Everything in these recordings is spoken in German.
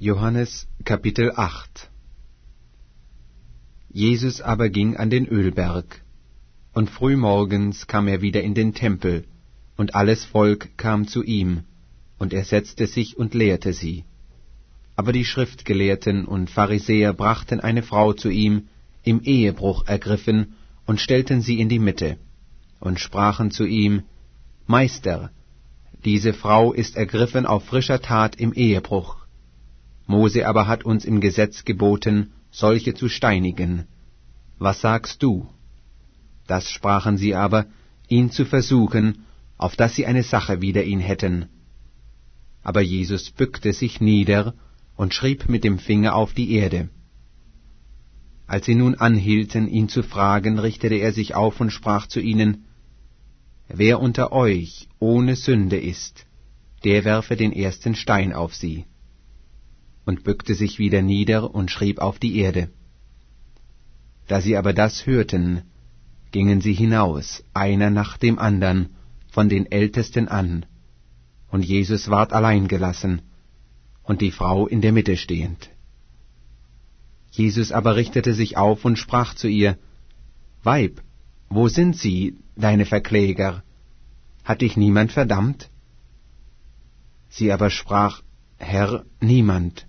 Johannes Kapitel 8. Jesus aber ging an den Ölberg, und frühmorgens kam er wieder in den Tempel, und alles Volk kam zu ihm, und er setzte sich und lehrte sie. Aber die Schriftgelehrten und Pharisäer brachten eine Frau zu ihm, im Ehebruch ergriffen, und stellten sie in die Mitte, und sprachen zu ihm: Meister, diese Frau ist ergriffen auf frischer Tat im Ehebruch. Mose aber hat uns im Gesetz geboten, solche zu steinigen. Was sagst du? Das sprachen sie aber, ihn zu versuchen, auf dass sie eine Sache wider ihn hätten. Aber Jesus bückte sich nieder und schrieb mit dem Finger auf die Erde. Als sie nun anhielten, ihn zu fragen, richtete er sich auf und sprach zu ihnen: Wer unter euch ohne Sünde ist, der werfe den ersten Stein auf sie. Und bückte sich wieder nieder und schrieb auf die Erde. Da sie aber das hörten, gingen sie hinaus, einer nach dem andern, von den Ältesten an, und Jesus ward allein gelassen, und die Frau in der Mitte stehend. Jesus aber richtete sich auf und sprach zu ihr: Weib, wo sind sie, deine Verkläger? Hat dich niemand verdammt? Sie aber sprach: Herr, niemand.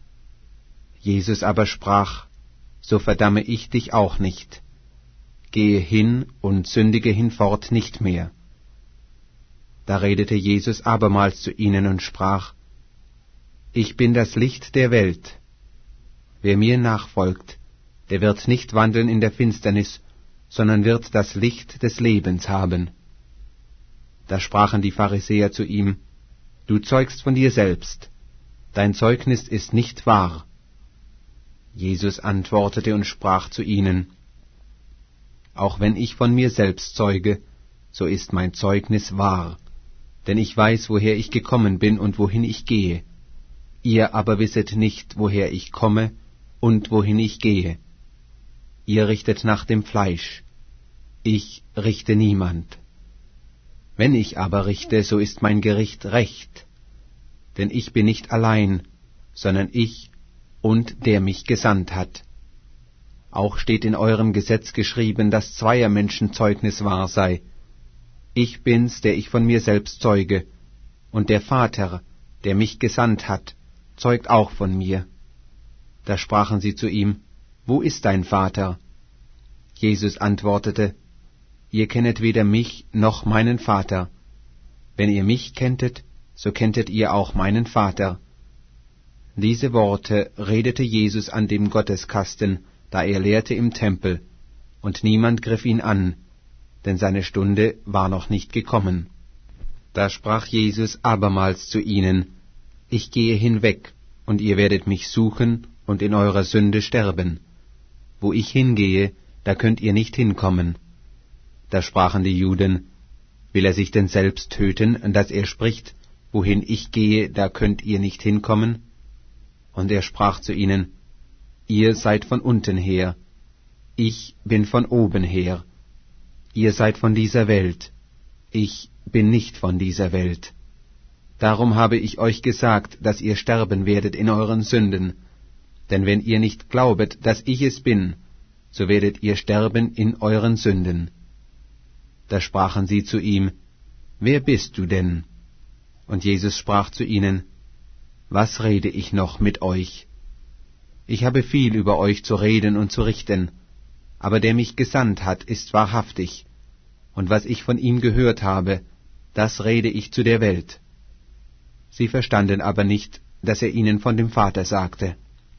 Jesus aber sprach: So verdamme ich dich auch nicht. Gehe hin und sündige hinfort nicht mehr. Da redete Jesus abermals zu ihnen und sprach: Ich bin das Licht der Welt. Wer mir nachfolgt, der wird nicht wandeln in der Finsternis, sondern wird das Licht des Lebens haben. Da sprachen die Pharisäer zu ihm: Du zeugst von dir selbst, dein Zeugnis ist nicht wahr. Jesus antwortete und sprach zu ihnen: Auch wenn ich von mir selbst zeuge, so ist mein Zeugnis wahr, denn ich weiß, woher ich gekommen bin und wohin ich gehe. Ihr aber wisset nicht, woher ich komme und wohin ich gehe. Ihr richtet nach dem Fleisch, ich richte niemand. Wenn ich aber richte, so ist mein Gericht recht, denn ich bin nicht allein, sondern ich und der mich gesandt hat. Auch steht in eurem Gesetz geschrieben, dass zweier Menschen Zeugnis wahr sei. Ich bin's, der ich von mir selbst zeuge, und der Vater, der mich gesandt hat, zeugt auch von mir. Da sprachen sie zu ihm: Wo ist dein Vater? Jesus antwortete: Ihr kennet weder mich noch meinen Vater. Wenn ihr mich kenntet, so kenntet ihr auch meinen Vater. Diese Worte redete Jesus an dem Gotteskasten, da er lehrte im Tempel, und niemand griff ihn an, denn seine Stunde war noch nicht gekommen. Da sprach Jesus abermals zu ihnen: Ich gehe hinweg, und ihr werdet mich suchen und in eurer Sünde sterben. Wo ich hingehe, da könnt ihr nicht hinkommen. Da sprachen die Juden: Will er sich denn selbst töten, dass er spricht: Wohin ich gehe, da könnt ihr nicht hinkommen? Und er sprach zu ihnen: Ihr seid von unten her, ich bin von oben her. Ihr seid von dieser Welt, ich bin nicht von dieser Welt. Darum habe ich euch gesagt, dass ihr sterben werdet in euren Sünden. Denn wenn ihr nicht glaubet, dass ich es bin, so werdet ihr sterben in euren Sünden. Da sprachen sie zu ihm: Wer bist du denn? Und Jesus sprach zu ihnen: Was rede ich noch mit euch? Ich habe viel über euch zu reden und zu richten, aber der mich gesandt hat, ist wahrhaftig, und was ich von ihm gehört habe, das rede ich zu der Welt. Sie verstanden aber nicht, dass er ihnen von dem Vater sagte.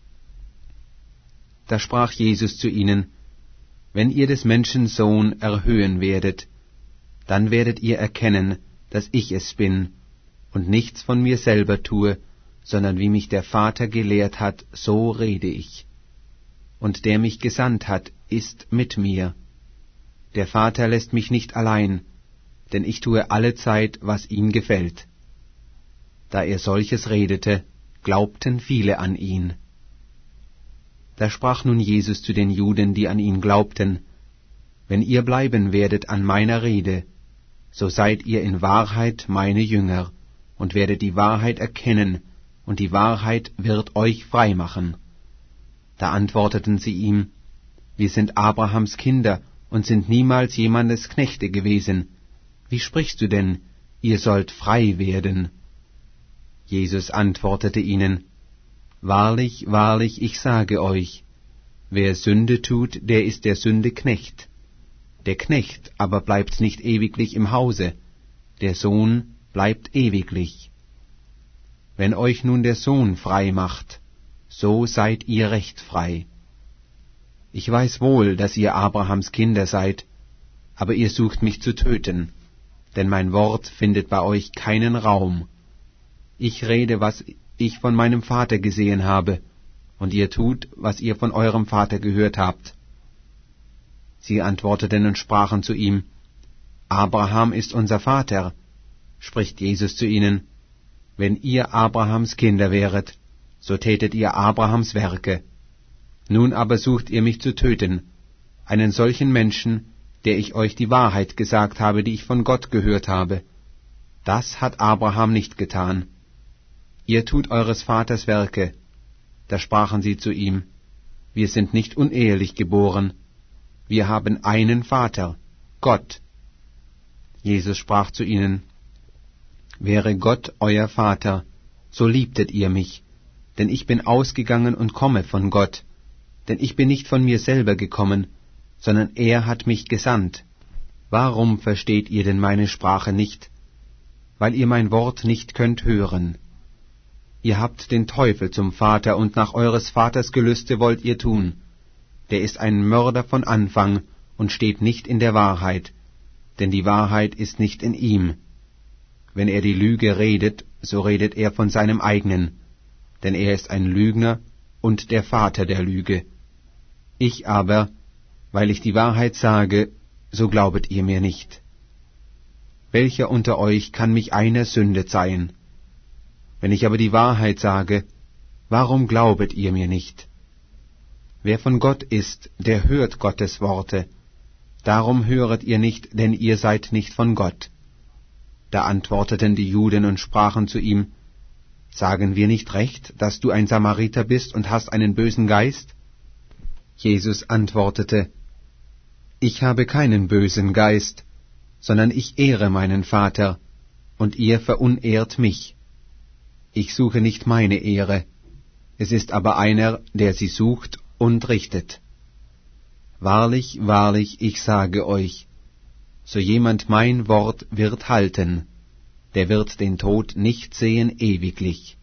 Da sprach Jesus zu ihnen: Wenn ihr des Menschen Sohn erhöhen werdet, dann werdet ihr erkennen, dass ich es bin, und nichts von mir selber tue, sondern wie mich der Vater gelehrt hat, so rede ich. Und der mich gesandt hat, ist mit mir. Der Vater lässt mich nicht allein, denn ich tue allezeit, was ihm gefällt. Da er solches redete, glaubten viele an ihn. Da sprach nun Jesus zu den Juden, die an ihn glaubten: Wenn ihr bleiben werdet an meiner Rede, so seid ihr in Wahrheit meine Jünger, und werdet die Wahrheit erkennen, und die Wahrheit wird euch frei machen. Da antworteten sie ihm, wir sind Abrahams Kinder und sind niemals jemandes Knechte gewesen. Wie sprichst du denn, ihr sollt frei werden? Jesus antwortete ihnen, wahrlich, wahrlich, ich sage euch, wer Sünde tut, der ist der Sünde Knecht. Der Knecht aber bleibt nicht ewiglich im Hause, der Sohn bleibt ewiglich. Wenn euch nun der Sohn frei macht, so seid ihr recht frei. Ich weiß wohl, dass ihr Abrahams Kinder seid, aber ihr sucht mich zu töten, denn mein Wort findet bei euch keinen Raum. Ich rede, was ich von meinem Vater gesehen habe, und ihr tut, was ihr von eurem Vater gehört habt. Sie antworteten und sprachen zu ihm, Abraham ist unser Vater. Spricht Jesus zu ihnen, wenn ihr Abrahams Kinder wäret, so tätet ihr Abrahams Werke. Nun aber sucht ihr mich zu töten, einen solchen Menschen, der ich euch die Wahrheit gesagt habe, die ich von Gott gehört habe. Das hat Abraham nicht getan. Ihr tut eures Vaters Werke. Da sprachen sie zu ihm, wir sind nicht unehelich geboren, wir haben einen Vater, Gott. Jesus sprach zu ihnen, wäre Gott euer Vater, so liebtet ihr mich, denn ich bin ausgegangen und komme von Gott, denn ich bin nicht von mir selber gekommen, sondern er hat mich gesandt. Warum versteht ihr denn meine Sprache nicht? Weil ihr mein Wort nicht könnt hören. Ihr habt den Teufel zum Vater, und nach eures Vaters Gelüste wollt ihr tun. Der ist ein Mörder von Anfang und steht nicht in der Wahrheit, denn die Wahrheit ist nicht in ihm. Wenn er die Lüge redet, so redet er von seinem eigenen, denn er ist ein Lügner und der Vater der Lüge. Ich aber, weil ich die Wahrheit sage, so glaubet ihr mir nicht. Welcher unter euch kann mich einer Sünde zeihen? Wenn ich aber die Wahrheit sage, warum glaubet ihr mir nicht? Wer von Gott ist, der hört Gottes Worte. Darum höret ihr nicht, denn ihr seid nicht von Gott. Da antworteten die Juden und sprachen zu ihm, sagen wir nicht recht, dass du ein Samariter bist und hast einen bösen Geist? Jesus antwortete, ich habe keinen bösen Geist, sondern ich ehre meinen Vater, und ihr verunehrt mich. Ich suche nicht meine Ehre, es ist aber einer, der sie sucht und richtet. Wahrlich, wahrlich, ich sage euch, so jemand mein Wort wird halten, der wird den Tod nicht sehen ewiglich.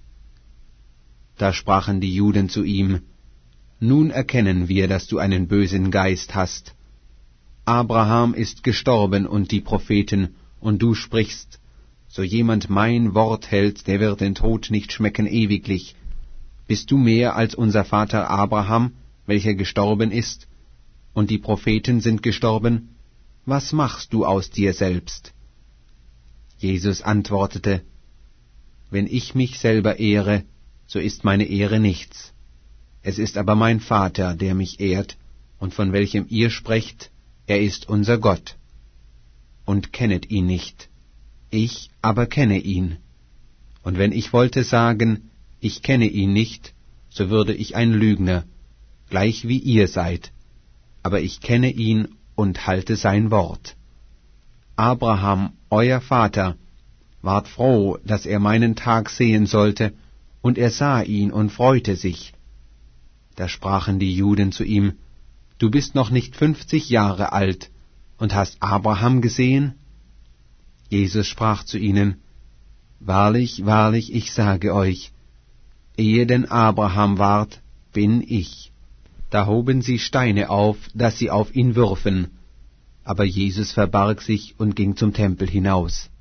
Da sprachen die Juden zu ihm, nun erkennen wir, dass du einen bösen Geist hast. Abraham ist gestorben und die Propheten, und du sprichst, so jemand mein Wort hält, der wird den Tod nicht schmecken ewiglich. Bist du mehr als unser Vater Abraham, welcher gestorben ist, und die Propheten sind gestorben? Was machst du aus dir selbst? Jesus antwortete, wenn ich mich selber ehre, so ist meine Ehre nichts. Es ist aber mein Vater, der mich ehrt, und von welchem ihr sprecht, er ist unser Gott. Und kennet ihn nicht, ich aber kenne ihn. Und wenn ich wollte sagen, ich kenne ihn nicht, so würde ich ein Lügner, gleich wie ihr seid. Aber ich kenne ihn und halte sein Wort. Abraham, euer Vater, ward froh, dass er meinen Tag sehen sollte, und er sah ihn und freute sich. Da sprachen die Juden zu ihm, du bist noch nicht 50 Jahre alt und hast Abraham gesehen? Jesus sprach zu ihnen, wahrlich, wahrlich, ich sage euch, ehe denn Abraham ward, bin ich. Da hoben sie Steine auf, dass sie auf ihn würfen, aber Jesus verbarg sich und ging zum Tempel hinaus.